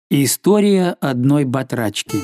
История одной батрачки.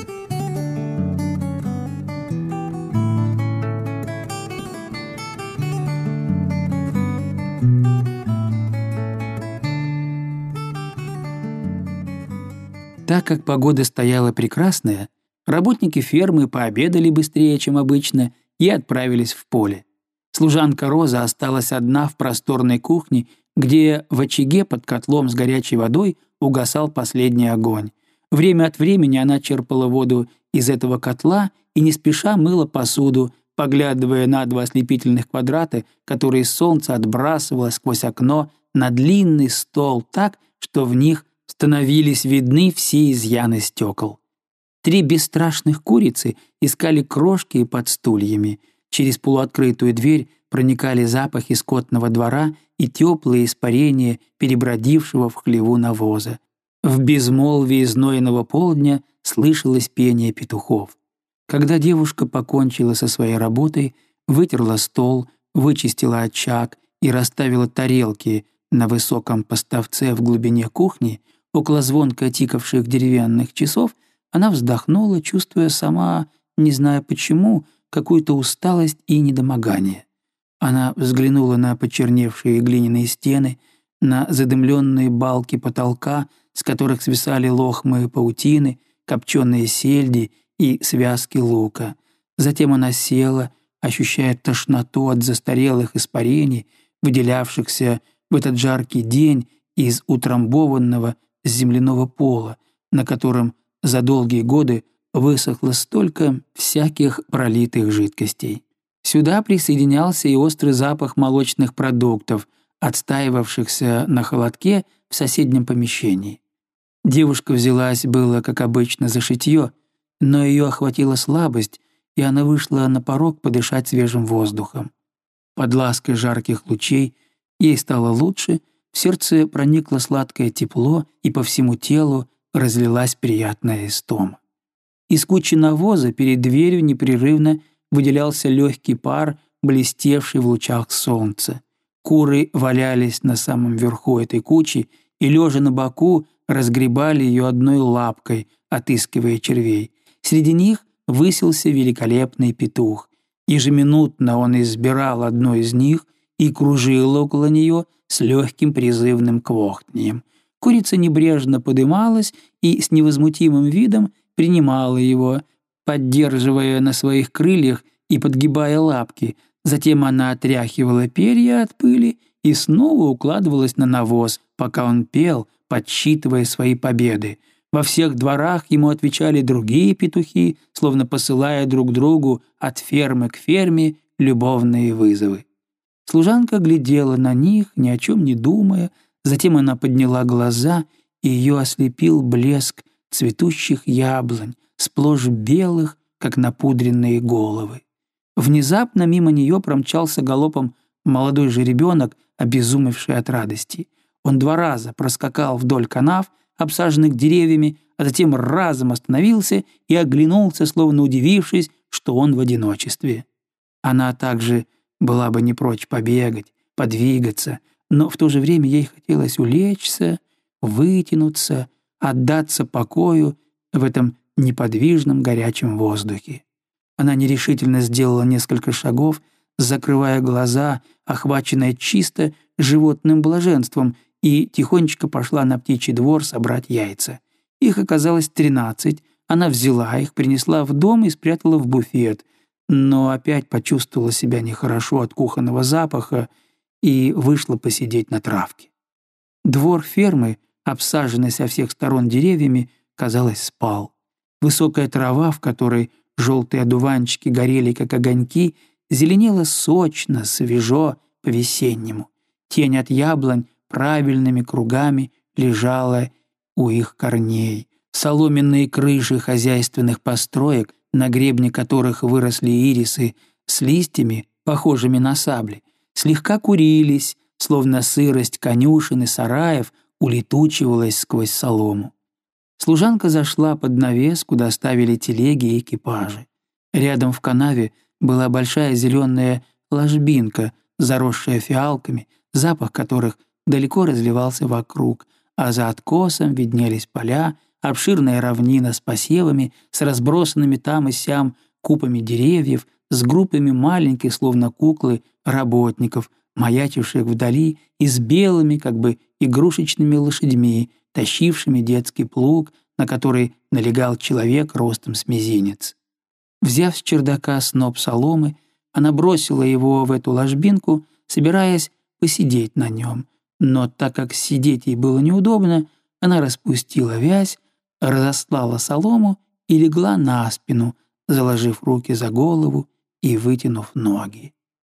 Так как погода стояла прекрасная, работники фермы пообедали быстрее, чем обычно, и отправились в поле. Служанка Роза осталась одна в просторной кухне, где в очаге под котлом с горячей водой угасал последний огонь. Время от времени она черпала воду из этого котла и не спеша мыла посуду, поглядывая на два ослепительных квадрата, которые солнце отбрасывало сквозь окно на длинный стол так, что в них становились видны все изъяны стекол. 3 бесстрашных курицы искали крошки под стульями. Через полуоткрытую дверь проникали запахи скотного двора и теплые испарения перебродившего в хлеву навоза. В безмолвии знойного полдня слышалось пение петухов. Когда девушка покончила со своей работой, вытерла стол, вычистила очаг и расставила тарелки на высоком поставце в глубине кухни, около звонко тикавших деревянных часов, она вздохнула, чувствуя сама, не зная почему, какую-то усталость и недомогание. Она взглянула на почерневшие глиняные стены, на задымленные балки потолка, с которых свисали лохмы паутины, копченые сельди и связки лука. Затем она села, ощущая тошноту от застарелых испарений, выделявшихся в этот жаркий день из утрамбованного земляного пола, на котором за долгие годы высохло столько всяких пролитых жидкостей. Сюда присоединялся и острый запах молочных продуктов, отстаивавшихся на холодке в соседнем помещении. Девушка взялась было, как обычно, за шитье, но ее охватила слабость, и она вышла на порог подышать свежим воздухом. Под лаской жарких лучей ей стало лучше, в сердце проникло сладкое тепло, и по всему телу разлилась приятная истома. Из кучи навоза перед дверью непрерывно выделялся легкий пар, блестевший в лучах солнца. Куры валялись на самом верху этой кучи и, лежа на боку, разгребали ее одной лапкой, отыскивая червей. Среди них высился великолепный петух. Ежеминутно он избирал одну из них и кружил около нее с легким призывным квохтанием. Курица небрежно подымалась и с невозмутимым видом принимала его, поддерживая на своих крыльях и подгибая лапки. Затем она отряхивала перья от пыли и снова укладывалась на навоз, пока он пел, подсчитывая свои победы. Во всех дворах ему отвечали другие петухи, словно посылая друг другу от фермы к ферме любовные вызовы. Служанка глядела на них, ни о чем не думая, затем она подняла глаза, и ее ослепил блеск цветущих яблонь, сплошь белых, как напудренные головы. Внезапно мимо нее промчался галопом молодой жеребенок, обезумевший от радости. Он 2 раза проскакал вдоль канав, обсаженных деревьями, а затем разом остановился и оглянулся, словно удивившись, что он в одиночестве. Она также была бы не прочь побегать, подвигаться, но в то же время ей хотелось улечься, вытянуться, отдаться покою в этом неподвижном горячем воздухе. Она нерешительно сделала несколько шагов, закрывая глаза, охваченная чисто животным блаженством, и тихонечко пошла на птичий двор собрать яйца. Их оказалось 13, она взяла их, принесла в дом и спрятала в буфет, но опять почувствовала себя нехорошо от кухонного запаха и вышла посидеть на травке. Двор фермы, обсаженный со всех сторон деревьями, казалось, спал. Высокая трава, в которой желтые одуванчики горели, как огоньки, зеленела сочно, свежо, по-весеннему. Тень от яблонь правильными кругами лежала у их корней. Соломенные крыши хозяйственных построек, на гребне которых выросли ирисы с листьями, похожими на сабли, слегка курились, словно сырость конюшен и сараев улетучивалась сквозь солому. Служанка зашла под навес, куда ставили телеги и экипажи. Рядом в канаве была большая зеленая ложбинка, заросшая фиалками, запах которых далеко разливался вокруг, а за откосом виднелись поля, обширная равнина с посевами, с разбросанными там и сям купами деревьев, с группами маленьких, словно куклы, работников, маячивших вдали, и с белыми, как бы игрушечными лошадьми, тащившими детский плуг, на который налегал человек ростом с мизинец. Взяв с чердака сноп соломы, она бросила его в эту ложбинку, собираясь посидеть на нем. Но так как сидеть ей было неудобно, она распустила вязь, разослала солому и легла на спину, заложив руки за голову и вытянув ноги.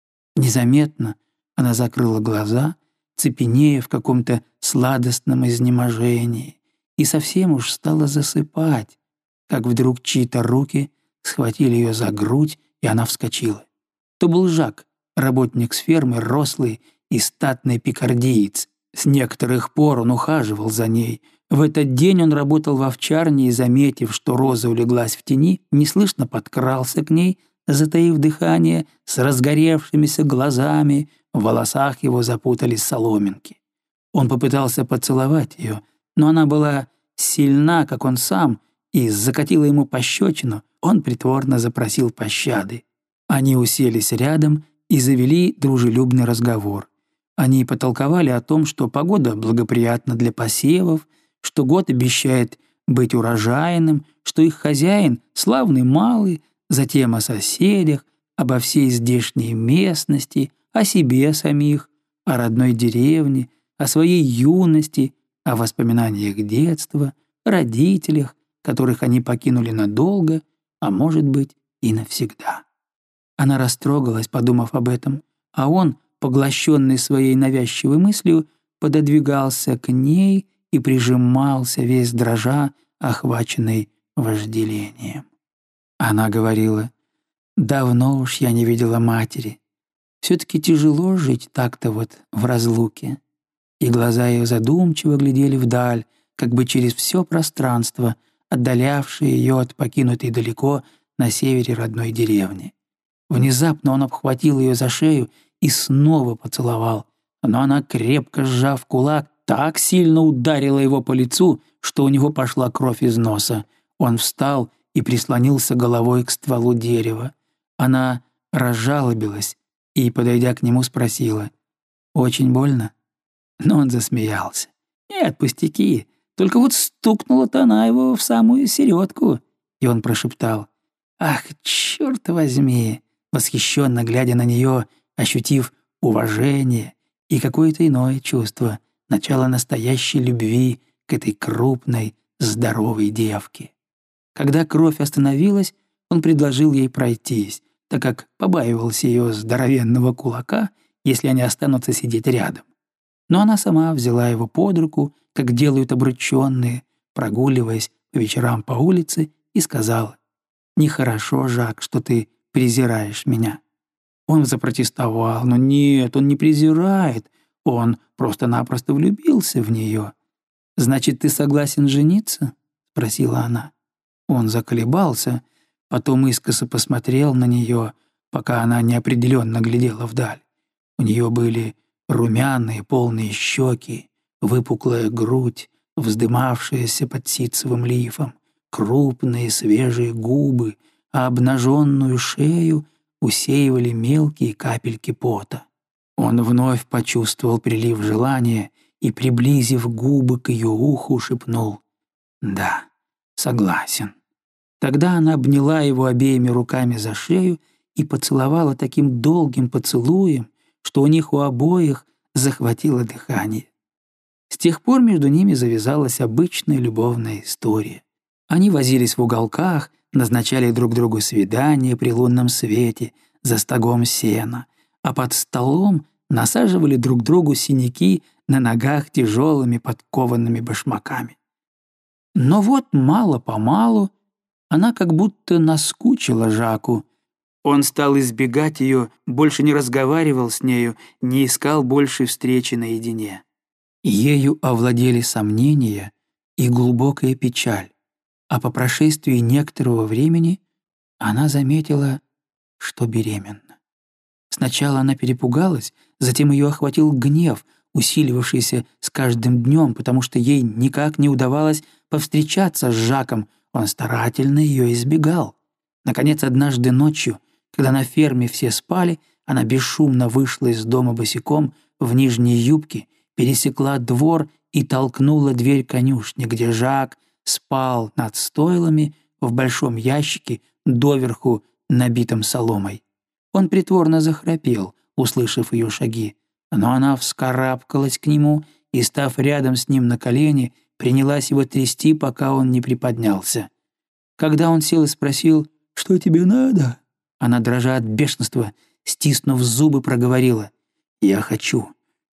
Незаметно она закрыла глаза, цепенея в каком-то сладостном изнеможении, и совсем уж стала засыпать, как вдруг чьи-то руки схватили ее за грудь, и она вскочила. То был Жак, работник с фермы, рослый и статный пикардиец. С некоторых пор он ухаживал за ней. В этот день он работал в овчарне и, заметив, что Роза улеглась в тени, неслышно подкрался к ней, затаив дыхание, с разгоревшимися глазами, в волосах его запутались соломинки. Он попытался поцеловать ее, но она была сильна, как он сам, и закатила ему пощечину. Он притворно запросил пощады. Они уселись рядом и завели дружелюбный разговор. Они потолковали о том, что погода благоприятна для посевов, что год обещает быть урожайным, что их хозяин славный малый, затем о соседях, обо всей здешней местности, о себе самих, о родной деревне, о своей юности, о воспоминаниях детства, о родителях, которых они покинули надолго, а может быть и навсегда. Она растрогалась, подумав об этом, а он, поглощенный своей навязчивой мыслью, пододвигался к ней и прижимался, весь дрожа, охваченный вожделением. Она говорила: «Давно уж я не видела матери. Все-таки тяжело жить так-то вот в разлуке». И глаза ее задумчиво глядели вдаль, как бы через все пространство, отдалявшее ее от покинутой далеко на севере родной деревни. Внезапно он обхватил ее за шею и снова поцеловал, но она, крепко сжав кулак, так сильно ударила его по лицу, что у него пошла кровь из носа. Он встал и прислонился головой к стволу дерева. Она разжалобилась и, подойдя к нему, спросила: «Очень больно?» Но он засмеялся. «Нет, пустяки, только вот стукнула-то она его в самую середку». И он прошептал: «Ах, черт возьми!» восхищенно глядя на нее, ощутив уважение и какое-то иное чувство, начало настоящей любви к этой крупной, здоровой девке. Когда кровь остановилась, он предложил ей пройтись, так как побаивался ее здоровенного кулака, если они останутся сидеть рядом. Но она сама взяла его под руку, как делают обрученные, прогуливаясь по вечерам по улице, и сказала: «Нехорошо, Жак, что ты презираешь меня». Он запротестовал: «Но нет, он не презирает, он просто-напросто влюбился в нее». «Значит, ты согласен жениться?» — спросила она. Он заколебался, потом искоса посмотрел на нее, пока она неопределенно глядела вдаль. У нее были румяные полные щеки, выпуклая грудь, вздымавшаяся под ситцевым лифом, крупные свежие губы, а обнаженную шею усеивали мелкие капельки пота. Он вновь почувствовал прилив желания и, приблизив губы к ее уху, шепнул: «Да, согласен». Тогда она обняла его обеими руками за шею и поцеловала таким долгим поцелуем, что у них у обоих захватило дыхание. С тех пор между ними завязалась обычная любовная история. Они возились в уголках, назначали друг другу свидания при лунном свете за стогом сена, а под столом насаживали друг другу синяки на ногах тяжелыми подкованными башмаками. Но вот мало-помалу она как будто наскучила Жаку. Он стал избегать ее, больше не разговаривал с нею, не искал больше встречи наедине. Ею овладели сомнения и глубокая печаль, а по прошествии некоторого времени она заметила, что беременна. Сначала она перепугалась, затем ее охватил гнев. усиливавшийся с каждым днем, потому что ей никак не удавалось повстречаться с Жаком, он старательно ее избегал. Наконец, однажды ночью, когда на ферме все спали, она бесшумно вышла из дома босиком в нижней юбке, пересекла двор и толкнула дверь конюшни, где Жак спал над стойлами в большом ящике, доверху набитом соломой. Он притворно захрапел, услышав ее шаги, но она вскарабкалась к нему и, став рядом с ним на колени, принялась его трясти, пока он не приподнялся. Когда он сел и спросил: «Что тебе надо?», она, дрожа от бешенства, стиснув зубы, проговорила: «Я хочу,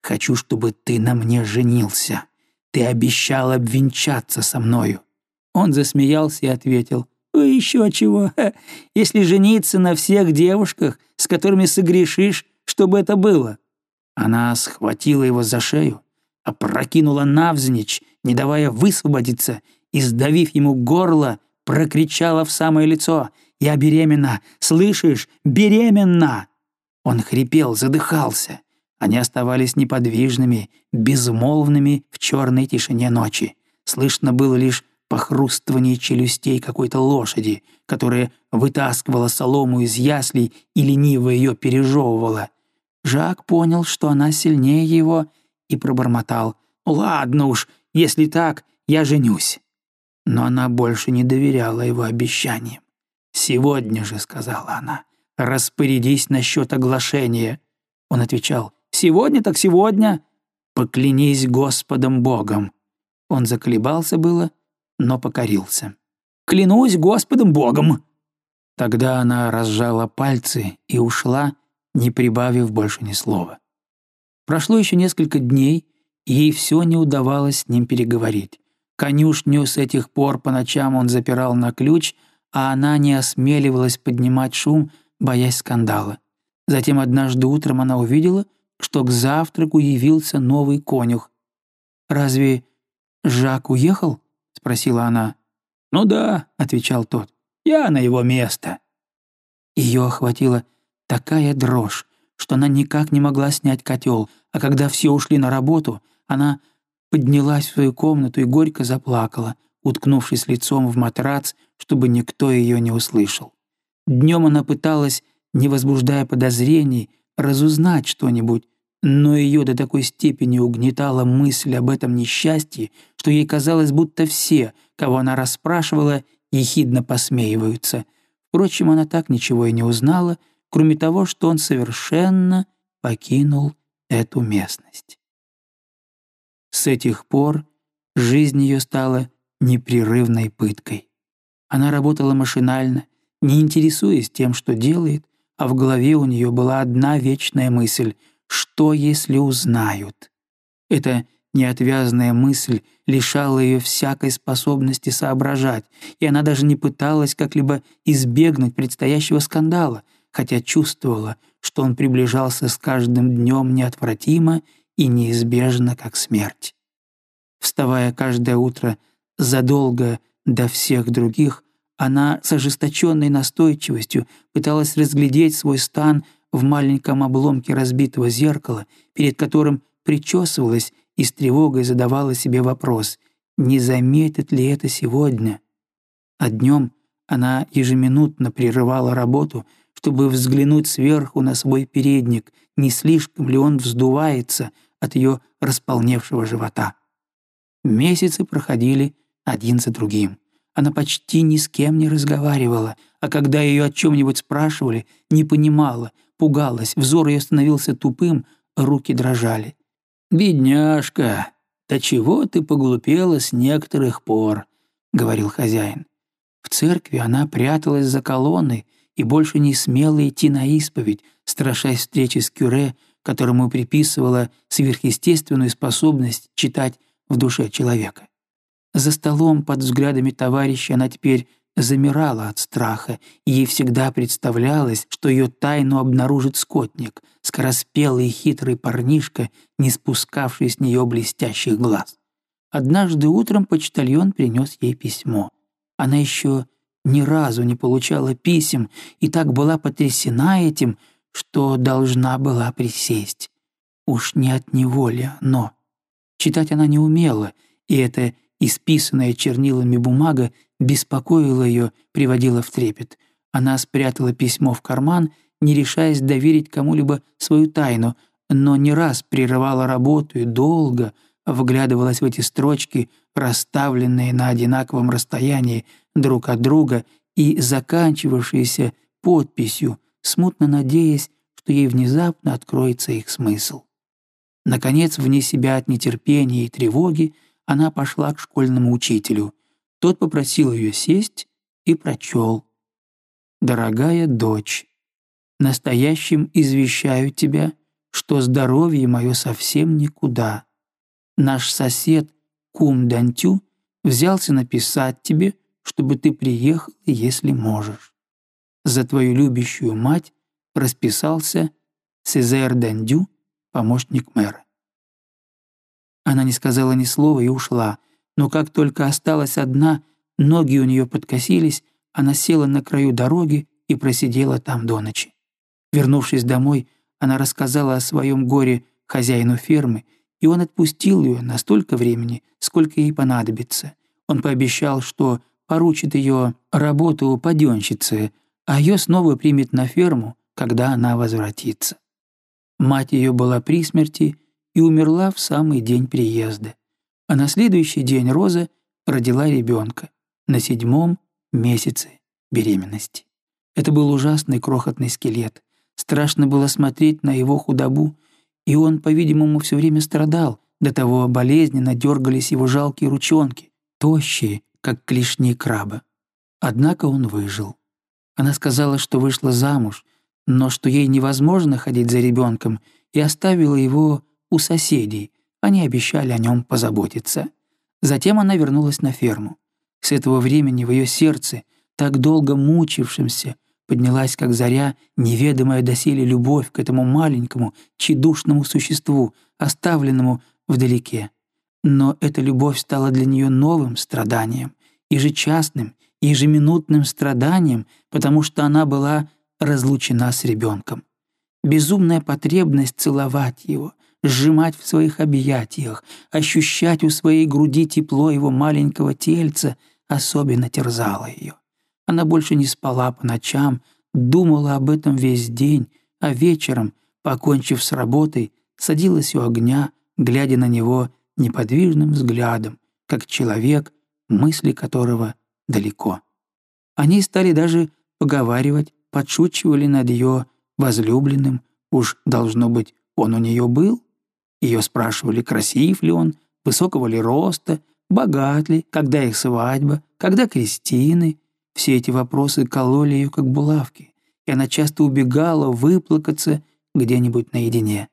чтобы ты на мне женился. Ты обещал обвенчаться со мною». Он засмеялся и ответил: «Ой, еще чего, если жениться на всех девушках, с которыми согрешишь, чтобы это было». Она схватила его за шею, опрокинула навзничь, не давая высвободиться, и, сдавив ему горло, прокричала в самое лицо: «Я беременна! Слышишь? Беременна!» Он хрипел, задыхался. Они оставались неподвижными, безмолвными в черной тишине ночи. Слышно было лишь похрустывание челюстей какой-то лошади, которая вытаскивала солому из яслей и лениво ее пережевывала. Жак понял, что она сильнее его, и пробормотал: «Ладно уж, если так, я женюсь». Но она больше не доверяла его обещаниям. «Сегодня же», — сказала она, — «распорядись насчет оглашения». Он отвечал: «Сегодня так сегодня». «Поклянись Господом Богом». Он заколебался было, но покорился. «Клянусь Господом Богом». Тогда она разжала пальцы и ушла, не прибавив больше ни слова. Прошло еще несколько дней, и ей все не удавалось с ним переговорить. Конюшню с этих пор по ночам он запирал на ключ, а она не осмеливалась поднимать шум, боясь скандала. Затем однажды утром она увидела, что к завтраку явился новый конюх. «Разве Жак уехал?» — спросила она. «Ну да», — отвечал тот, — «я на его место». Ее охватила такая дрожь, что она никак не могла снять котел, а когда все ушли на работу, она поднялась в свою комнату и горько заплакала, уткнувшись лицом в матрац, чтобы никто ее не услышал. Днем она пыталась, не возбуждая подозрений, разузнать что-нибудь, но ее до такой степени угнетала мысль об этом несчастье, что ей казалось, будто все, кого она расспрашивала, ехидно посмеиваются. Впрочем, она так ничего и не узнала, кроме того, что он совершенно покинул эту местность. С этих пор жизнь ее стала непрерывной пыткой. Она работала машинально, не интересуясь тем, что делает, а в голове у нее была одна вечная мысль: что, если узнают? Эта неотвязная мысль лишала ее всякой способности соображать, и она даже не пыталась как-либо избегнуть предстоящего скандала, хотя чувствовала, что он приближался с каждым днем неотвратимо и неизбежно, как смерть. Вставая каждое утро задолго до всех других, она с ожесточенной настойчивостью пыталась разглядеть свой стан в маленьком обломке разбитого зеркала, перед которым причесывалась и с тревогой задавала себе вопрос: не заметит ли это сегодня? А днем она ежеминутно прерывала работу, чтобы взглянуть сверху на свой передник, не слишком ли он вздувается от ее располневшего живота. Месяцы проходили один за другим. Она почти ни с кем не разговаривала, а когда ее о чем-нибудь спрашивали, не понимала, пугалась, взор ее становился тупым, руки дрожали. «Бедняжка, да чего ты поглупела с некоторых пор», — говорил хозяин. В церкви она пряталась за колонной и больше не смела идти на исповедь, страшась встречи с кюре, которому приписывала сверхъестественную способность читать в душе человека. За столом под взглядами товарища она теперь замирала от страха, и ей всегда представлялось, что ее тайну обнаружит скотник, скороспелый и хитрый парнишка, не спускавший с нее блестящих глаз. Однажды утром почтальон принес ей письмо. Она еще ни разу не получала писем и так была потрясена этим, что должна была присесть. Уж не от него ли оно? Читать она не умела, и эта исписанная чернилами бумага беспокоила ее, приводила в трепет. Она спрятала письмо в карман, не решаясь доверить кому-либо свою тайну, но не раз прерывала работу и долго вглядывалась в эти строчки, расставленные на одинаковом расстоянии друг от друга и заканчивавшиеся подписью, смутно надеясь, что ей внезапно откроется их смысл. Наконец, вне себя от нетерпения и тревоги, она пошла к школьному учителю. Тот попросил ее сесть и прочел. «Дорогая дочь, настоящим извещаю тебя, что здоровье мое совсем никуда. Наш сосед Кум Дантю взялся написать тебе, чтобы ты приехал, если можешь. За твою любящую мать расписался Сезер Дандю, помощник мэра». Она не сказала ни слова и ушла, но как только осталась одна, ноги у нее подкосились, она села на краю дороги и просидела там до ночи. Вернувшись домой, она рассказала о своем горе хозяину фермы, и он отпустил ее на столько времени, сколько ей понадобится. Он пообещал, что поручит ее работу паденщице, а ее снова примет на ферму, когда она возвратится. Мать ее была при смерти и умерла в самый день приезда. А на следующий день Роза родила ребенка на 7-м месяце беременности. Это был ужасный крохотный скелет. Страшно было смотреть на его худобу, и он, по-видимому, все время страдал, до того болезненно дергались его жалкие ручонки, тощие, как клешни краба. Однако он выжил. Она сказала, что вышла замуж, но что ей невозможно ходить за ребенком, и оставила его у соседей. Они обещали о нем позаботиться. Затем она вернулась на ферму. С этого времени в ее сердце, так долго мучившемся, поднялась, как заря, неведомая доселе любовь к этому маленькому, тщедушному существу, оставленному вдалеке. Но эта любовь стала для нее новым страданием, ежечасным, ежеминутным страданием, потому что она была разлучена с ребенком. Безумная потребность целовать его, сжимать в своих объятиях, ощущать у своей груди тепло его маленького тельца особенно терзала ее. Она больше не спала по ночам, думала об этом весь день, а вечером, покончив с работой, садилась у огня, глядя на него неподвижным взглядом, как человек, мысли которого далеко. Они стали даже поговаривать, подшучивали над ее возлюбленным, уж, должно быть, он у нее был. Ее спрашивали, красив ли он, высокого ли роста, богат ли, когда их свадьба, когда крестины. Все эти вопросы кололи ее, как булавки, и она часто убегала выплакаться где-нибудь наедине.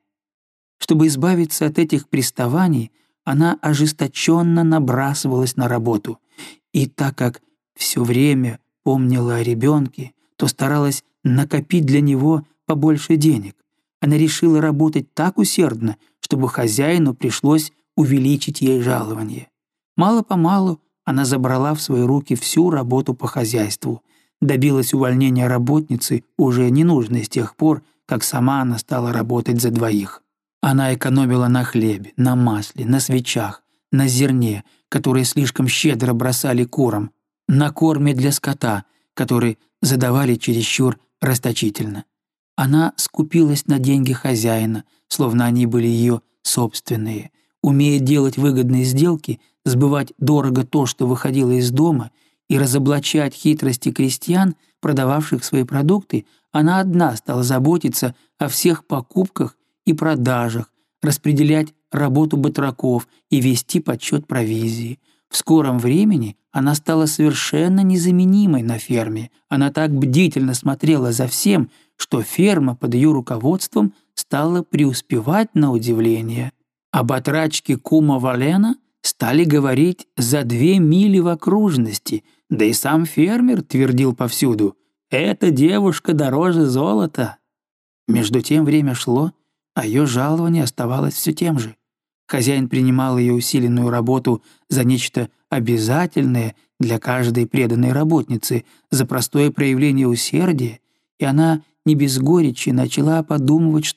Чтобы избавиться от этих приставаний, она ожесточенно набрасывалась на работу, и так как все время помнила о ребенке, то старалась накопить для него побольше денег. Она решила работать так усердно, чтобы хозяину пришлось увеличить ей жалование. Мало-помалу она забрала в свои руки всю работу по хозяйству, добилась увольнения работницы, уже ненужной с тех пор, как сама она стала работать за двоих. Она экономила на хлебе, на масле, на свечах, на зерне, которые слишком щедро бросали курам, на корме для скота, который задавали чересчур расточительно. Она скупилась на деньги хозяина, словно они были ее собственные, умея делать выгодные сделки, сбывать дорого то, что выходило из дома, и разоблачать хитрости крестьян, продававших свои продукты. Она одна стала заботиться о всех покупках и продажах, распределять работу батраков и вести подсчет провизии. В скором времени она стала совершенно незаменимой на ферме. Она так бдительно смотрела за всем, что ферма под ее руководством стала преуспевать на удивление. Об отрачке кума Валена стали говорить за 2 мили в окружности, да и сам фермер твердил повсюду: «Эта девушка дороже золота». Между тем время шло, а ее жалование оставалось все тем же. Хозяин принимал ее усиленную работу за нечто обязательное для каждой преданной работницы, за простое проявление усердия, и она не без горечи начала подумывать, что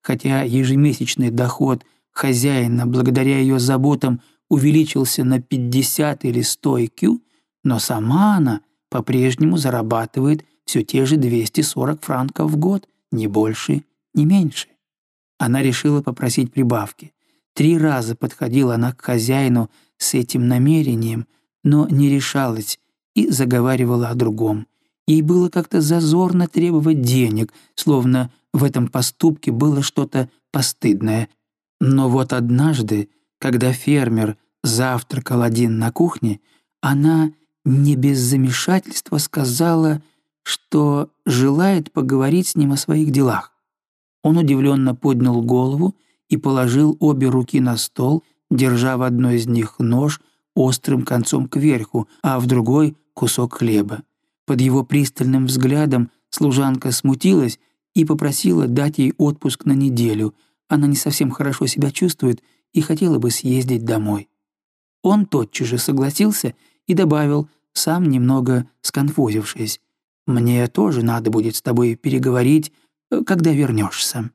хотя ежемесячный доход хозяина благодаря ее заботам увеличился на 50 или 100 IQ, но сама она по-прежнему зарабатывает все те же 240 франков в год, ни больше, ни меньше. Она решила попросить прибавки. 3 раза подходила она к хозяину с этим намерением, но не решалась и заговаривала о другом. Ей было как-то зазорно требовать денег, словно в этом поступке было что-то постыдное. Но вот однажды, когда фермер завтракал один на кухне, она не без замешательства сказала, что желает поговорить с ним о своих делах. Он удивленно поднял голову и положил обе руки на стол, держа в одной из них нож острым концом кверху, а в другой — кусок хлеба. Под его пристальным взглядом служанка смутилась и попросила дать ей отпуск на неделю. Она не совсем хорошо себя чувствует и хотела бы съездить домой. Он тотчас же согласился и добавил, сам немного сконфузившись: «Мне тоже надо будет с тобой переговорить, когда вернешься».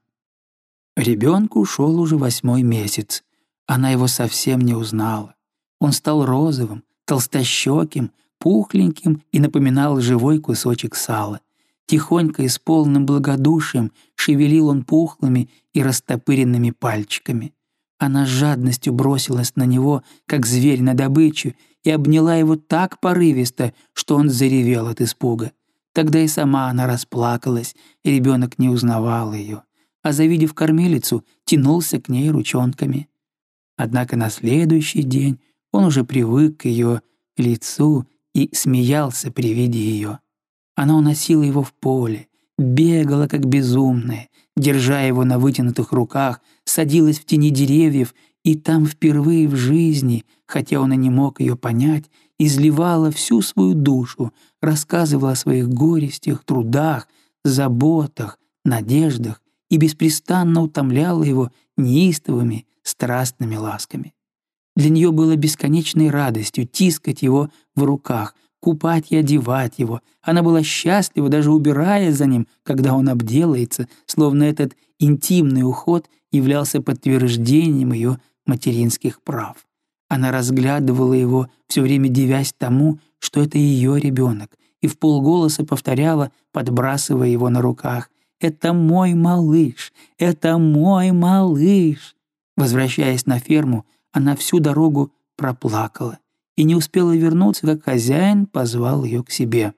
Ребенку шел уже 8-й месяц. Она его совсем не узнала. Он стал розовым, толстощеким, пухленьким и напоминал живой кусочек сала. Тихонько и с полным благодушием шевелил он пухлыми и растопыренными пальчиками. Она с жадностью бросилась на него, как зверь на добычу, и обняла его так порывисто, что он заревел от испуга. Тогда и сама она расплакалась, и ребенок не узнавал ее, а, завидев кормилицу, тянулся к ней ручонками. Однако на следующий день он уже привык к ее лицу и смеялся при виде ее. Она уносила его в поле, бегала как безумная, держа его на вытянутых руках, садилась в тени деревьев и там впервые в жизни, хотя он и не мог ее понять, изливала всю свою душу, рассказывала о своих горестях, трудах, заботах, надеждах и беспрестанно утомляла его неистовыми, страстными ласками. Для нее было бесконечной радостью тискать его в руках, купать и одевать его. Она была счастлива, даже убирая за ним, когда он обделается, словно этот интимный уход являлся подтверждением ее материнских прав. Она разглядывала его, все время дивясь тому, что это ее ребенок, и вполголоса повторяла, подбрасывая его на руках: «Это мой малыш! Это мой малыш!» Возвращаясь на ферму, она всю дорогу проплакала и не успела вернуться, как хозяин позвал ее к себе.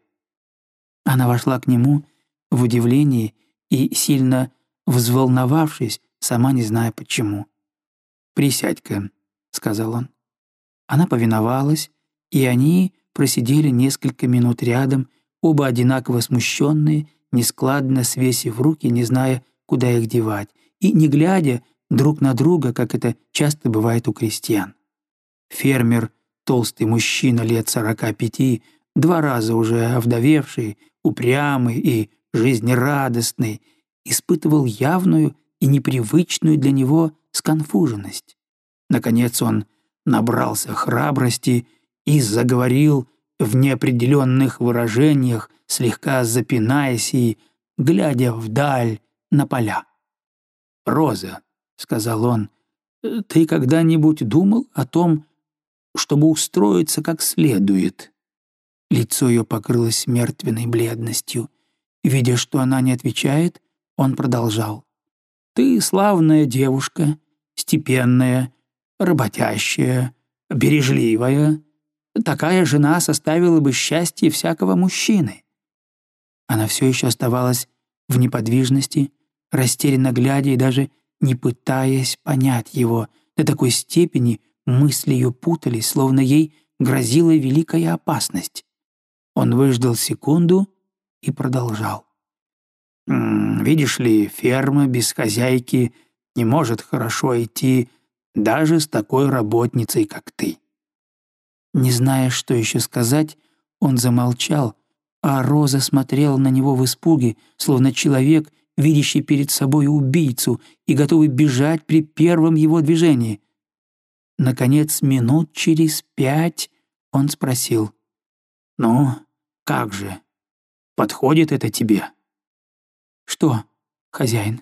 Она вошла к нему в удивлении и, сильно взволновавшись, сама не зная почему. «Присядь-ка», — сказал он. Она повиновалась, и они просидели несколько минут рядом, оба одинаково смущенные, нескладно свесив руки, не зная, куда их девать, и не глядя друг на друга, как это часто бывает у крестьян. Фермер, толстый мужчина лет 45, 2 раза уже овдовевший, упрямый и жизнерадостный, испытывал явную и непривычную для него сконфуженность. Наконец он набрался храбрости и заговорил в неопределенных выражениях, слегка запинаясь и глядя вдаль на поля. «Роза», — сказал он, — «ты когда-нибудь думал о том, чтобы устроиться как следует?» Лицо ее покрылось мертвенной бледностью. Видя, что она не отвечает, он продолжал: «Ты славная девушка, степенная, работящая, бережливая. Такая жена составила бы счастье всякого мужчины». Она все еще оставалась в неподвижности, растерянно глядя и даже не пытаясь понять его. До такой степени мысли ее путались, словно ей грозила великая опасность. Он выждал секунду и продолжал: «Видишь ли, ферма без хозяйки не может хорошо идти даже с такой работницей, как ты». Не зная, что еще сказать, он замолчал, а Роза смотрела на него в испуге, словно человек, видящий перед собой убийцу и готовый бежать при первом его движении. Наконец, минут через 5 он спросил: «Ну, как же, подходит это тебе?» «Что, хозяин?» —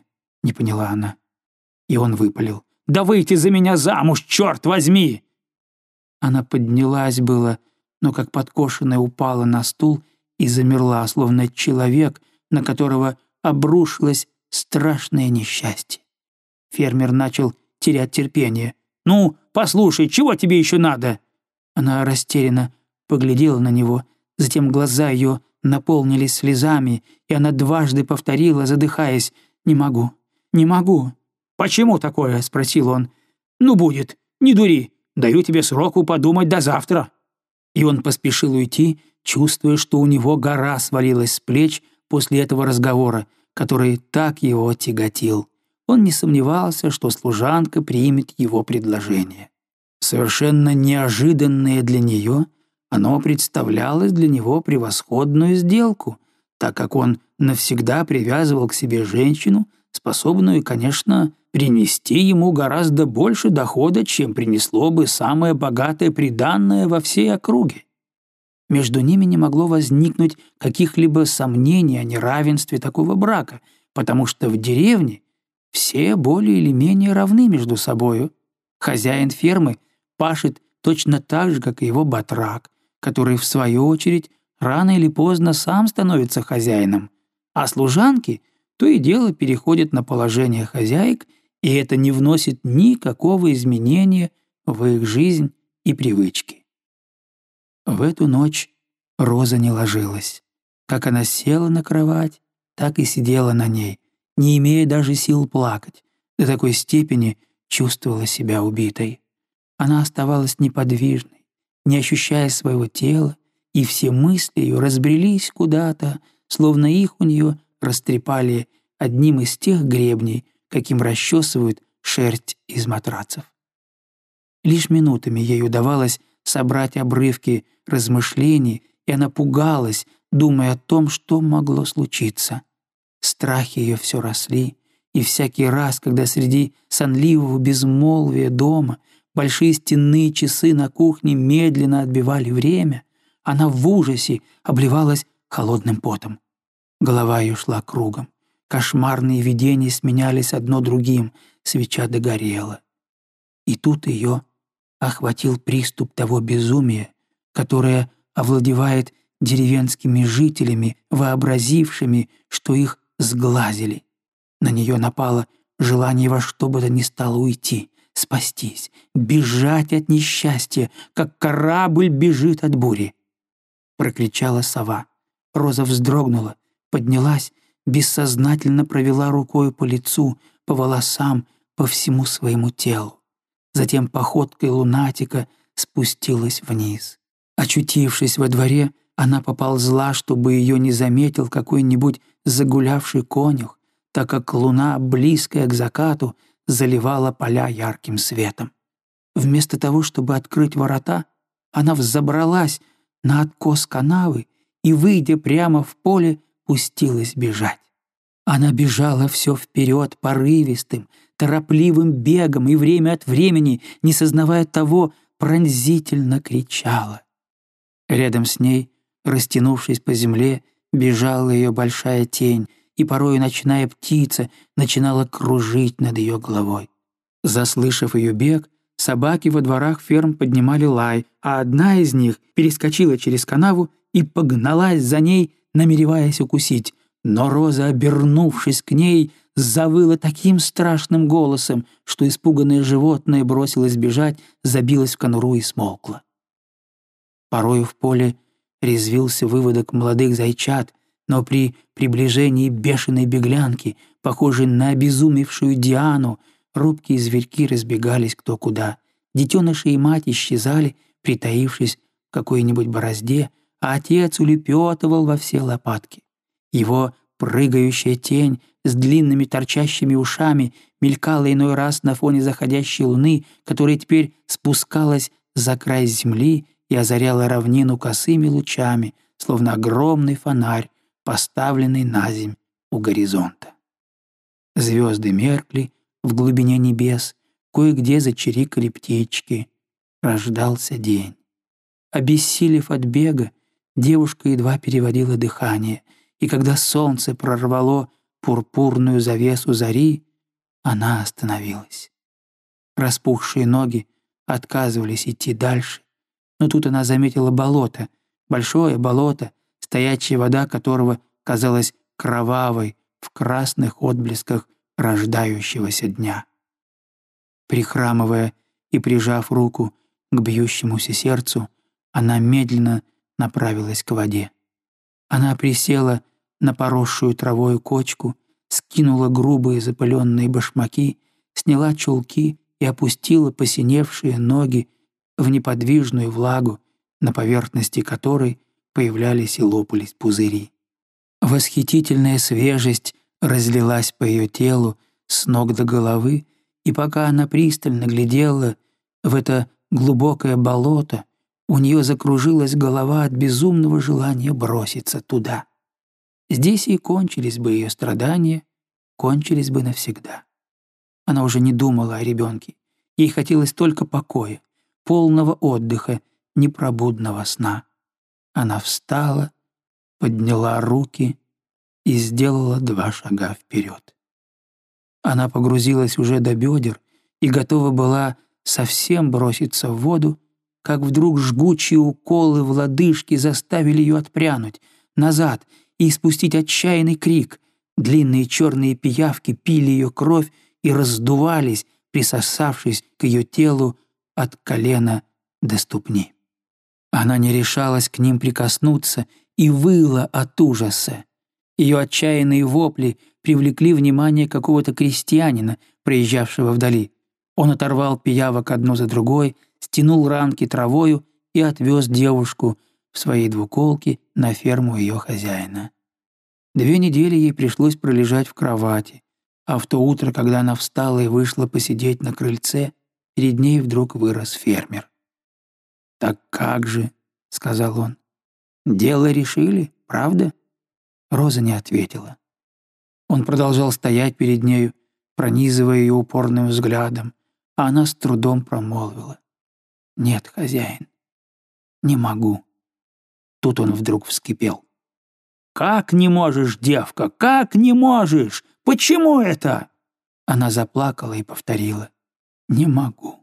не поняла она. И он выпалил: «Да выйти за меня замуж, черт возьми!» Она поднялась было, но как подкошенная упала на стул и замерла, словно человек, на которого обрушилось страшное несчастье. Фермер начал терять терпение. «Ну, послушай, чего тебе еще надо?» Она растерянно поглядела на него, затем глаза ее наполнились слезами, и она дважды повторила, задыхаясь: «Не могу, не могу». «Почему такое?» — спросил он. «Ну, будет, не дури, даю тебе сроку подумать до завтра». И он поспешил уйти, чувствуя, что у него гора свалилась с плеч после этого разговора, который так его тяготил. Он не сомневался, что служанка примет его предложение. Совершенно неожиданное для нее, оно представлялось для него превосходную сделку, так как он навсегда привязывал к себе женщину, способную, конечно, принести ему гораздо больше дохода, чем принесло бы самое богатое приданное во всей округе. Между ними не могло возникнуть каких-либо сомнений о неравенстве такого брака, потому что в деревне все более или менее равны между собою. Хозяин фермы пашет точно так же, как и его батрак, который, в свою очередь, рано или поздно сам становится хозяином, а служанки то и дело переходят на положение хозяек, и это не вносит никакого изменения в их жизнь и привычки. В эту ночь Роза не ложилась. Как она села на кровать, так и сидела на ней, не имея даже сил плакать, до такой степени чувствовала себя убитой. Она оставалась неподвижной, не ощущая своего тела, и все мысли ее разбрелись куда-то, словно их у нее растрепали одним из тех гребней, каким расчесывают шерсть из матрацев. Лишь минутами ей удавалось собрать обрывки размышлений, и она пугалась, думая о том, что могло случиться. Страхи ее все росли, и всякий раз, когда среди сонливого безмолвия дома большие стенные часы на кухне медленно отбивали время, она в ужасе обливалась холодным потом. Голова ее шла кругом. Кошмарные видения сменялись одно другим, свеча догорела. И тут ее охватил приступ того безумия, которое овладевает деревенскими жителями, вообразившими, что их сглазили. На нее напало желание во что бы то ни стало уйти, спастись, бежать от несчастья, как корабль бежит от бури. Прокричала сова. Роза вздрогнула, поднялась, бессознательно провела рукой по лицу, по волосам, по всему своему телу. Затем походкой лунатика спустилась вниз. Очутившись во дворе, она поползла, чтобы ее не заметил какой-нибудь загулявший конюх, так как луна, близкая к закату, заливала поля ярким светом. Вместо того, чтобы открыть ворота, она взобралась на откос канавы и, выйдя прямо в поле, пустилась бежать. Она бежала все вперед порывистым, торопливым бегом и время от времени, не сознавая того, пронзительно кричала. Рядом с ней, растянувшись по земле, бежала ее большая тень, и порою ночная птица начинала кружить над ее головой. Заслышав ее бег, собаки во дворах ферм поднимали лай, а одна из них перескочила через канаву и погналась за ней, намереваясь укусить. Но Роза, обернувшись к ней, завыла таким страшным голосом, что испуганное животное бросилось бежать, забилось в конуру и смолкло. Порою в поле резвился выводок молодых зайчат, но при приближении бешеной беглянки, похожей на обезумевшую Диану, робкие зверьки разбегались кто куда. Детеныши и мать исчезали, притаившись в какой-нибудь борозде, а отец улепетывал во все лопатки. Его прыгающая тень с длинными торчащими ушами мелькала иной раз на фоне заходящей луны, которая теперь спускалась за край земли и озаряла равнину косыми лучами, словно огромный фонарь, поставленный наземь у горизонта. Звезды меркли в глубине небес, кое-где зачирикали птички. Рождался день. Обессилев от бега, девушка едва переводила дыхание, и когда солнце прорвало пурпурную завесу зари, Она остановилась. Распухшие ноги отказывались идти дальше, но тут она заметила болото, большое болото, стоячая вода которого казалась кровавой в красных отблесках рождающегося дня. Прихрамывая и прижав руку к бьющемуся сердцу, она медленно направилась к воде. Она присела на поросшую травою кочку, скинула грубые запыленные башмаки, сняла чулки и опустила посиневшие ноги в неподвижную влагу, на поверхности которой появлялись и лопались пузыри. Восхитительная свежесть разлилась по ее телу с ног до головы, и пока она пристально глядела в это глубокое болото, у нее закружилась голова от безумного желания броситься туда. Здесь и кончились бы ее страдания, кончились бы навсегда. Она уже не думала о ребенке. Ей хотелось только покоя, полного отдыха, непробудного сна. Она встала, подняла руки и сделала 2 шага вперед. Она погрузилась уже до бедер и готова была совсем броситься в воду, как вдруг жгучие уколы в лодыжки заставили ее отпрянуть назад и испустить отчаянный крик. Длинные черные пиявки пили ее кровь и раздувались, присосавшись к ее телу от колена до ступни. Она не решалась к ним прикоснуться и выла от ужаса. Ее отчаянные вопли привлекли внимание какого-то крестьянина, проезжавшего вдали. Он оторвал пиявок одну за другой, стянул ранки травою и отвез девушку в своей двуколке на ферму ее хозяина. 2 недели ей пришлось пролежать в кровати, а в то утро, когда она встала и вышла посидеть на крыльце, перед ней вдруг вырос фермер. «Так как же?» — сказал он. «Дело решили, правда?» Роза не ответила. Он продолжал стоять перед нею, пронизывая ее упорным взглядом, а она с трудом промолвила: «Нет, хозяин, не могу». Тут он вдруг вскипел. «Как не можешь, девка, как не можешь? Почему это?» Она заплакала и повторила: «Не могу».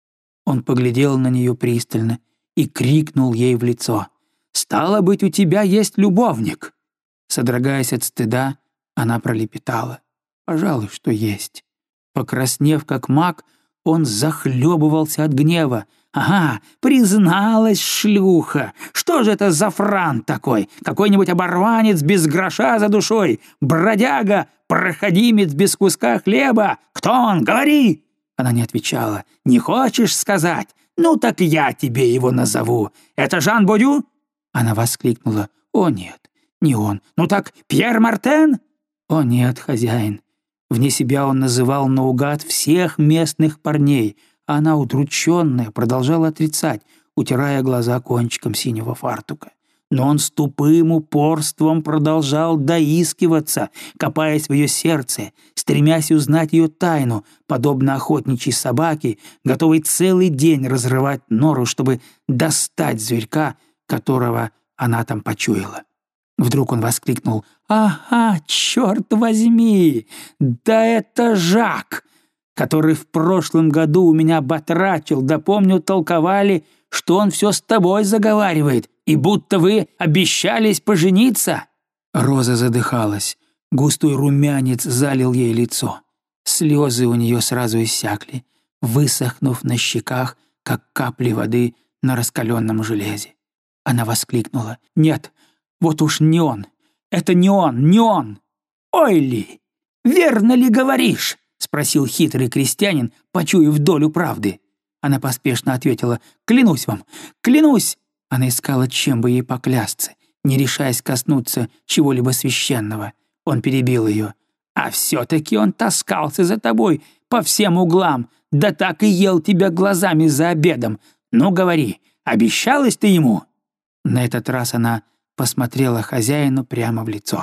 Он поглядел на нее пристально и крикнул ей в лицо: «Стало быть, у тебя есть любовник!» Содрогаясь от стыда, она пролепетала: «Пожалуй, что есть». Покраснев, как мак, он захлебывался от гнева. «Ага, призналась шлюха! Что же это за франт такой? Какой-нибудь оборванец без гроша за душой? Бродяга? Проходимец без куска хлеба? Кто он? Говори!» Она не отвечала. «Не хочешь сказать? Ну так я тебе его назову. Это Жан Бодю?» Она воскликнула: «О нет, не он. Ну так Пьер Мартен?» «О нет, хозяин». Вне себя он называл наугад всех местных парней, а она, удрученная, продолжала отрицать, утирая глаза кончиком синего фартука. Но он с тупым упорством продолжал доискиваться, копаясь в ее сердце, стремясь узнать ее тайну, подобно охотничьей собаке, готовой целый день разрывать нору, чтобы достать зверька, которого она там почуяла. Вдруг он воскликнул: «Ага, черт возьми! Да это Жак, который в прошлом году у меня батрачил, да помню, толковали, что он все с тобой заговаривает, и будто вы обещались пожениться». Роза задыхалась, густой румянец залил ей лицо. Слезы у нее сразу иссякли, высохнув на щеках, как капли воды на раскаленном железе. Она воскликнула: «Нет, вот уж не он! Это не он, не он!» «Ой ли, верно ли говоришь?» — спросил хитрый крестьянин, почуяв долю правды. Она поспешно ответила: «Клянусь вам, клянусь!» Она искала, чем бы ей поклясться, не решаясь коснуться чего-либо священного. Он перебил ее: «А все-таки он таскался за тобой по всем углам, да так и ел тебя глазами за обедом. Ну, говори, обещалась ты ему?» На этот раз она посмотрела хозяину прямо в лицо.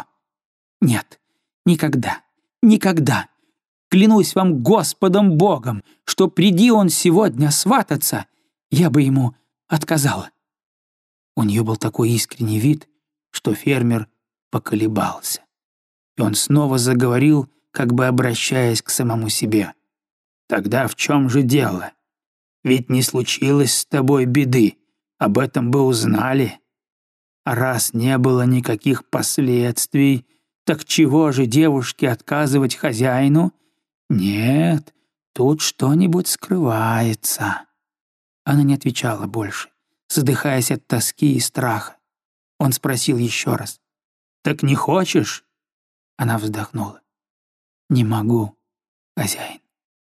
«Нет, никогда, никогда. Клянусь вам Господом Богом, что приди он сегодня свататься, я бы ему отказала». У нее был такой искренний вид, что фермер поколебался. И он снова заговорил, как бы обращаясь к самому себе. «Тогда в чем же дело? Ведь не случилось с тобой беды, об этом бы узнали. А раз не было никаких последствий, так чего же девушке отказывать хозяину? Нет, тут что-нибудь скрывается». Она не отвечала больше, задыхаясь от тоски и страха. Он спросил еще раз: «Так не хочешь?» Она вздохнула: «Не могу, хозяин».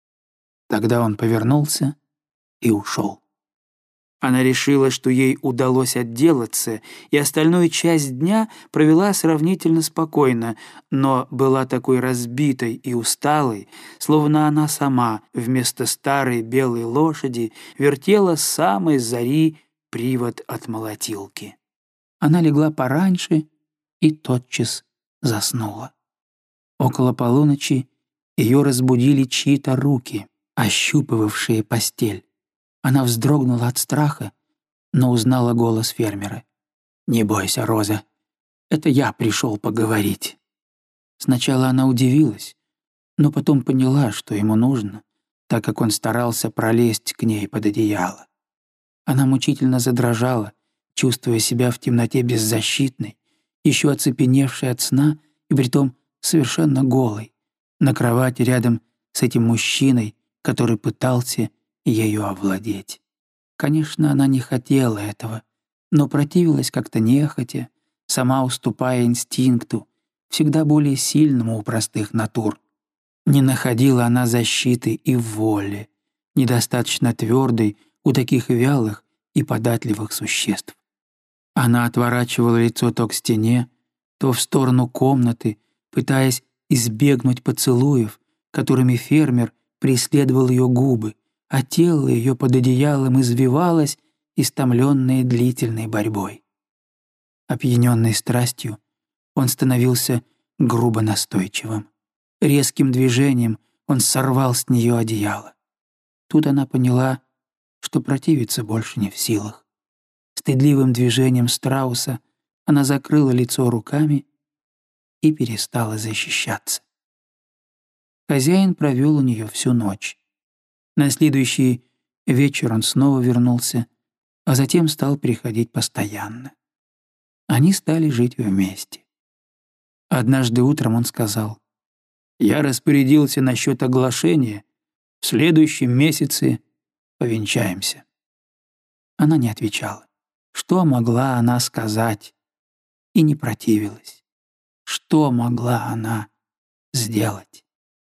Тогда он повернулся и ушел. Она решила, что ей удалось отделаться, и остальную часть дня провела сравнительно спокойно, но была такой разбитой и усталой, словно она сама вместо старой белой лошади вертела с самой зари привод от молотилки. Она легла пораньше и тотчас заснула. Около полуночи ее разбудили чьи-то руки, ощупывавшие постель. Она вздрогнула от страха, но узнала голос фермера. «Не бойся, Роза, это я пришел поговорить». Сначала она удивилась, но потом поняла, что ему нужно, так как он старался пролезть к ней под одеяло. Она мучительно задрожала, чувствуя себя в темноте беззащитной, еще оцепеневшей от сна и притом совершенно голой, на кровати рядом с этим мужчиной, который пытался ею овладеть. Конечно, она не хотела этого, но противилась как-то нехотя, сама уступая инстинкту, всегда более сильному у простых натур. Не находила она защиты и в воле, недостаточно твердой у таких вялых и податливых существ. Она отворачивала лицо то к стене, то в сторону комнаты, пытаясь избегнуть поцелуев, которыми фермер преследовал ее губы, а тело ее под одеялом извивалось, истомленное длительной борьбой. Опьяненный страстью, он становился грубо настойчивым. Резким движением он сорвал с нее одеяло. Тут она поняла, что противиться больше не в силах. Стыдливым движением страуса она закрыла лицо руками и перестала защищаться. Хозяин провел у нее всю ночь. На следующий вечер он снова вернулся, а затем стал приходить постоянно. Они стали жить вместе. Однажды утром он сказал: «Я распорядился насчет оглашения. В следующем месяце повенчаемся». Она не отвечала. Что могла она сказать? И не противилась. Что могла она сделать?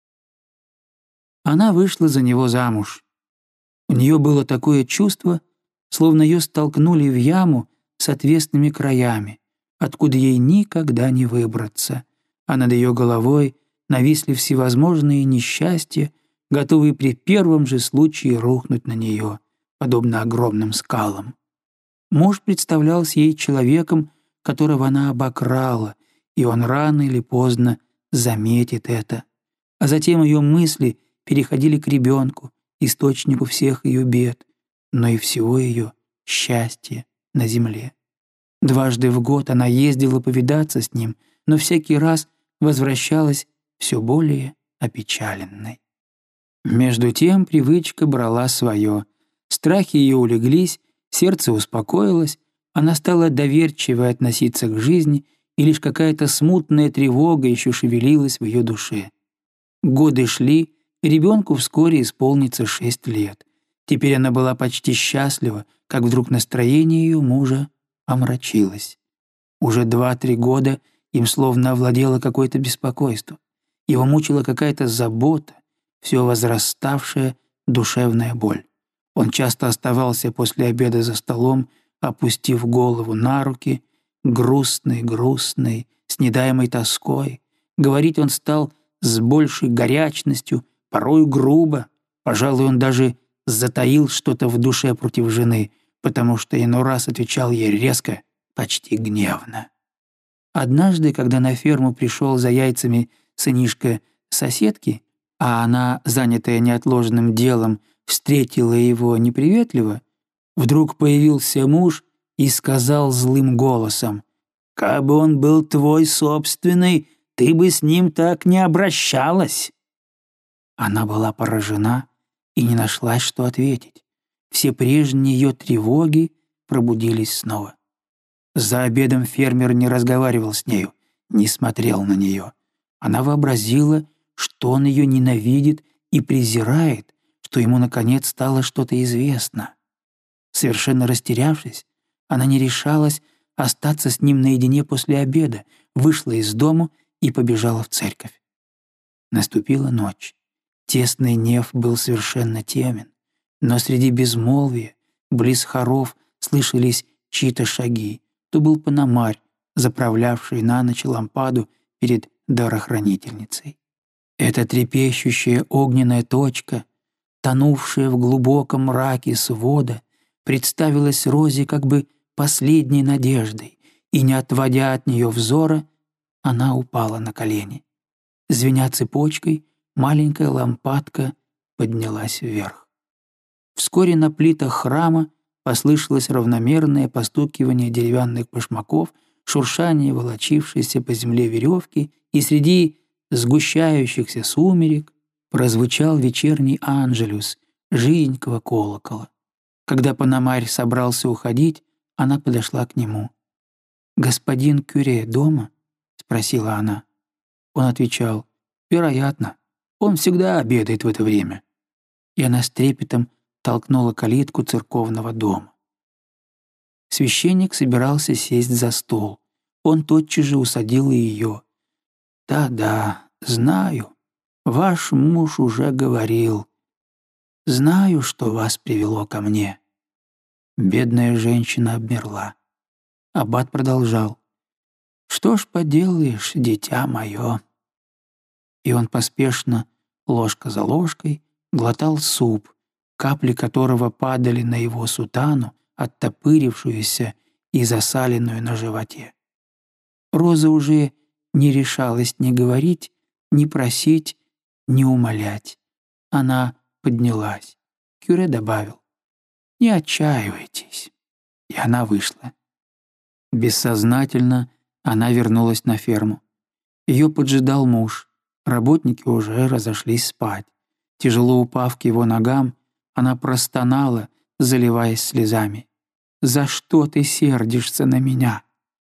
Она вышла за него замуж. У нее было такое чувство, словно ее столкнули в яму с отвесными краями, откуда ей никогда не выбраться, а над ее головой нависли всевозможные несчастья, готовые при первом же случае рухнуть на нее, подобно огромным скалам. Муж представлялся ей человеком, которого она обокрала, и он рано или поздно заметит это. А затем ее мысли переходили к ребенку, источнику всех ее бед, но и всего ее счастья на земле. Дважды в год она ездила повидаться с ним, но всякий раз возвращалась все более опечаленной. Между тем привычка брала свое. Страхи ее улеглись, сердце успокоилось, она стала доверчиво относиться к жизни, и лишь какая-то смутная тревога еще шевелилась в ее душе. Годы шли, и ребенку вскоре исполнится 6 лет. Теперь она была почти счастлива, как вдруг настроение ее мужа омрачилось. Уже 2-3 года им словно овладело какое-то беспокойство. Его мучила какая-то забота, все возраставшая душевная боль. Он часто оставался после обеда за столом, опустив голову на руки, грустный, с недаемой тоской. Говорить он стал с большей горячностью, порою грубо. Пожалуй, он даже затаил что-то в душе против жены, потому что иной раз отвечал ей резко, почти гневно. Однажды, когда на ферму пришел за яйцами сынишка соседки, а она, занятая неотложным делом, встретила его неприветливо, вдруг появился муж и сказал злым голосом: «Кабы он был твой собственный, ты бы с ним так не обращалась». Она была поражена и не нашлась, что ответить. Все прежние ее тревоги пробудились снова. За обедом фермер не разговаривал с нею, не смотрел на нее. Она вообразила, что он ее ненавидит и презирает, что ему, наконец, стало что-то известно. Совершенно растерявшись, она не решалась остаться с ним наедине после обеда, вышла из дому и побежала в церковь. Наступила ночь. Тесный неф был совершенно темен, но среди безмолвия, близ хоров, слышались чьи-то шаги. То был Пономарь, заправлявший на ночь лампаду перед дарохранительницей. Эта трепещущая огненная точка, тонувшая в глубоком мраке свода, представилась Розе как бы последней надеждой, и, не отводя от нее взора, она упала на колени. Звеня цепочкой, маленькая лампадка поднялась вверх. Вскоре на плитах храма послышалось равномерное постукивание деревянных башмаков, шуршание волочившейся по земле веревки, и среди сгущающихся сумерек прозвучал вечерний анжелюс жиденького колокола. Когда Пономарь собрался уходить, она подошла к нему. «Господин Кюре дома?» — спросила она. Он отвечал: «Вероятно, он всегда обедает в это время». И она с трепетом толкнула калитку церковного дома. Священник собирался сесть за стол. Он тотчас же усадил и ее. «Да-да, знаю. Ваш муж уже говорил. Знаю, что вас привело ко мне». Бедная женщина обмерла. Аббат продолжал: «Что ж поделаешь, дитя мое?» И он поспешно, ложка за ложкой, глотал суп, капли которого падали на его сутану, оттопырившуюся и засаленную на животе. Роза уже не решалась ни говорить, ни просить, ни умолять. Она поднялась. Кюре добавил: «Не отчаивайтесь». И она вышла. Бессознательно она вернулась на ферму. Ее поджидал муж. Работники уже разошлись спать. Тяжело упав к его ногам, она простонала, заливаясь слезами: «За что ты сердишься на меня?»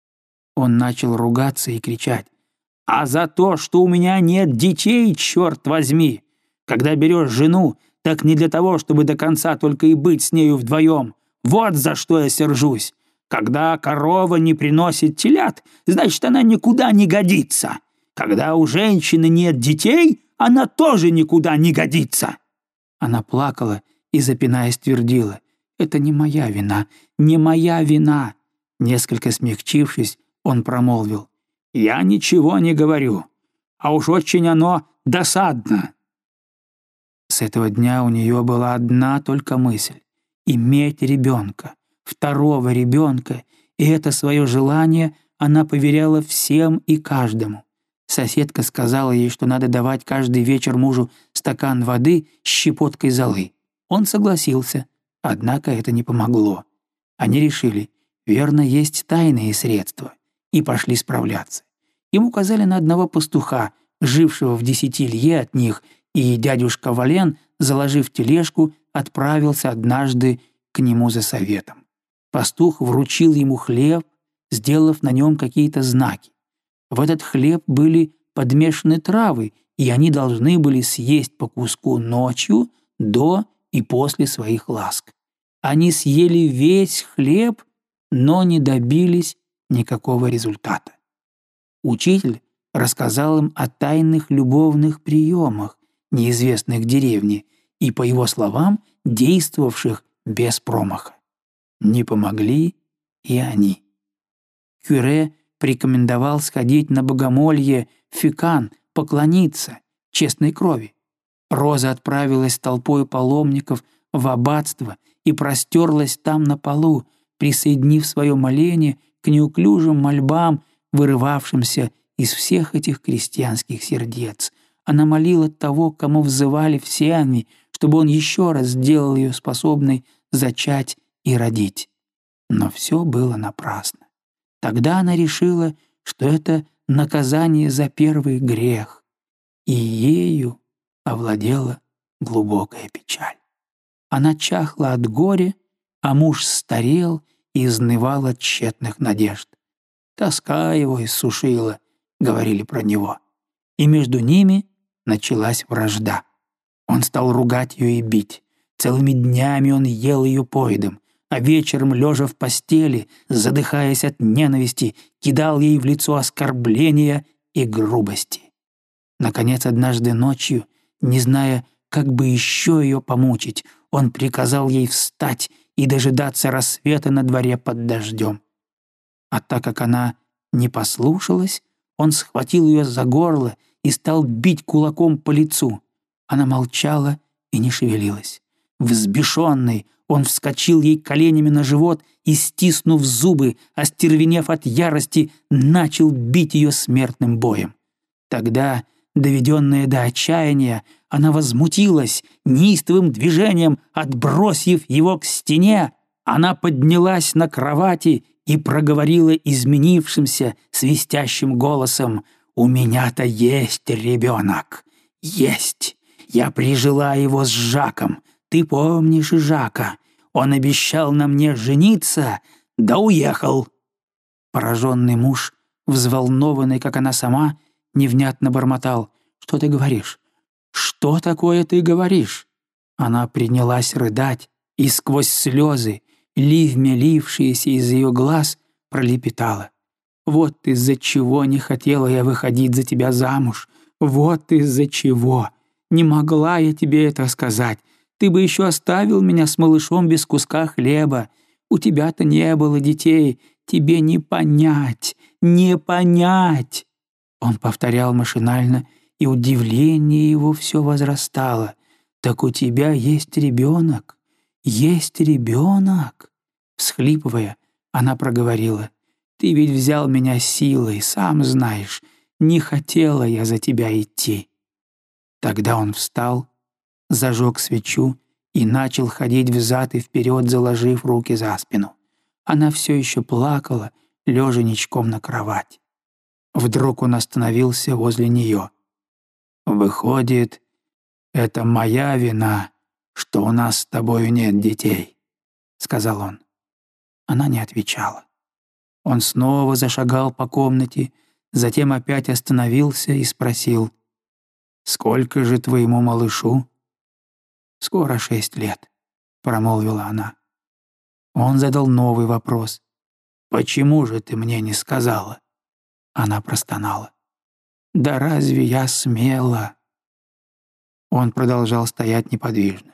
Он начал ругаться и кричать: «А за то, что у меня нет детей, черт возьми! Когда берешь жену, так не для того, чтобы до конца только и быть с нею вдвоем. Вот за что я сержусь. Когда корова не приносит телят, значит, она никуда не годится. Когда у женщины нет детей, она тоже никуда не годится». Она плакала и, запинаясь, твердила: «Это не моя вина, не моя вина». Несколько смягчившись, он промолвил: «Я ничего не говорю, а уж очень оно досадно». С этого дня у нее была одна только мысль — иметь ребенка, второго ребенка, и это свое желание она поверяла всем и каждому. Соседка сказала ей, что надо давать каждый вечер мужу стакан воды с щепоткой золы. Он согласился, однако это не помогло. Они решили: верно, есть тайные средства, и пошли справляться. Им указали на одного пастуха, жившего в 10 лье от них, и дядюшка Вален, заложив тележку, отправился однажды к нему за советом. Пастух вручил ему хлеб, сделав на нем какие-то знаки. В этот хлеб были подмешаны травы, и они должны были съесть по куску ночью, до и после своих ласк. Они съели весь хлеб, но не добились никакого результата. Учитель рассказал им о тайных любовных приемах, неизвестных деревне, и, по его словам, действовавших без промаха. Не помогли и они. Кюре порекомендовал сходить на богомолье в Фекан, поклониться честной крови. Роза отправилась с толпой паломников в аббатство и простерлась там на полу, присоединив свое моление к неуклюжим мольбам, вырывавшимся из всех этих крестьянских сердец. Она молила того, кому взывали все они, чтобы он еще раз сделал ее способной зачать и родить. Но все было напрасно. Тогда она решила, что это наказание за первый грех, и ею овладела глубокая печаль. Она чахла от горя, а муж старел и изнывал от тщетных надежд. «Тоска его иссушила», — говорили про него. И между ними началась вражда. Он стал ругать ее и бить. Целыми днями он ел ее поедом, а вечером, лежа в постели, задыхаясь от ненависти, кидал ей в лицо оскорбления и грубости. Наконец, однажды ночью, не зная, как бы еще ее помучить, он приказал ей встать и дожидаться рассвета на дворе под дождем. А так как она не послушалась, он схватил ее за горло и стал бить кулаком по лицу. Она молчала и не шевелилась. Взбешенный, он вскочил ей коленями на живот и, стиснув зубы, остервенев от ярости, начал бить ее смертным боем. Тогда, доведенная до отчаяния, она возмутилась неистовым движением, отбросив его к стене. Она поднялась на кровати и проговорила изменившимся, свистящим голосом: «У меня-то есть ребенок. Есть. Я прижила его с Жаком. Ты помнишь Жака? Он обещал на мне жениться, да уехал». Пораженный муж, взволнованный, как она сама, невнятно бормотал: «Что ты говоришь? Что такое ты говоришь?» Она принялась рыдать, и сквозь слезы, ливня, лившиеся из ее глаз, пролепетала: «Вот из-за чего не хотела я выходить за тебя замуж. Вот из-за чего. Не могла я тебе это сказать. Ты бы еще оставил меня с малышом без куска хлеба. У тебя-то не было детей. Тебе не понять, не понять». Он повторял машинально, и удивление его все возрастало. «Так у тебя есть ребенок? Есть ребенок?» Всхлипывая, она проговорила: «Ты ведь взял меня силой, сам знаешь. Не хотела я за тебя идти». Тогда он встал, зажег свечу и начал ходить взад и вперед, заложив руки за спину. Она все еще плакала, лежа ничком на кровать. Вдруг он остановился возле нее. «Выходит, это моя вина, что у нас с тобою нет детей», — сказал он. Она не отвечала. Он снова зашагал по комнате, затем опять остановился и спросил: «Сколько же твоему малышу?» «Скоро 6 лет», — промолвила она. Он задал новый вопрос: «Почему же ты мне не сказала?» Она простонала: «Да разве я смела?» Он продолжал стоять неподвижно.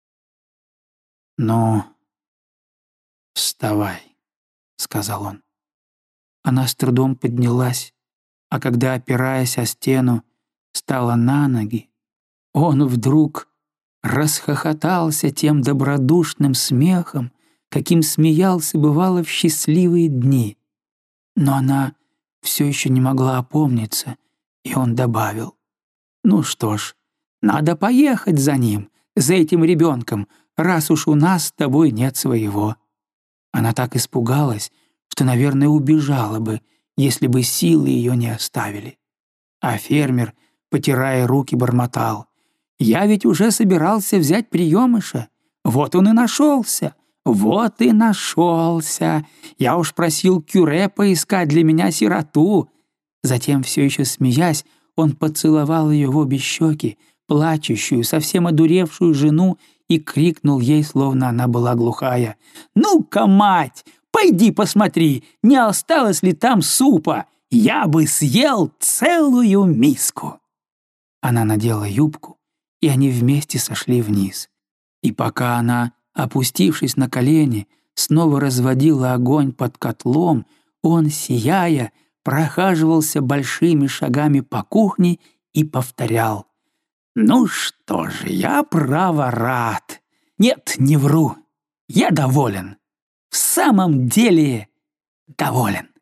«Ну, вставай», — сказал он. Она с трудом поднялась, а когда, опираясь о стену, стала на ноги, он вдруг расхохотался тем добродушным смехом, каким смеялся бывало в счастливые дни. Но она все еще не могла опомниться, и он добавил: «Ну что ж, надо поехать за ним, за этим ребенком, раз уж у нас с тобой нет своего». Она так испугалась, что, наверное, убежала бы, если бы силы ее не оставили. А фермер, потирая руки, бормотал: «Я ведь уже собирался взять приемыша. Вот он и нашелся. Вот и нашелся. Я уж просил кюре поискать для меня сироту». Затем, все еще смеясь, он поцеловал ее в обе щеки, плачущую, совсем одуревшую жену, и крикнул ей, словно она была глухая: «Ну-ка, мать, пойди посмотри, не осталось ли там супа? Я бы съел целую миску». Она надела юбку, и они вместе сошли вниз. И пока она, опустившись на колени, снова разводила огонь под котлом, он, сияя, прохаживался большими шагами по кухне и повторял: «Ну что же, я право рад. Нет, не вру. Я доволен. В самом деле доволен».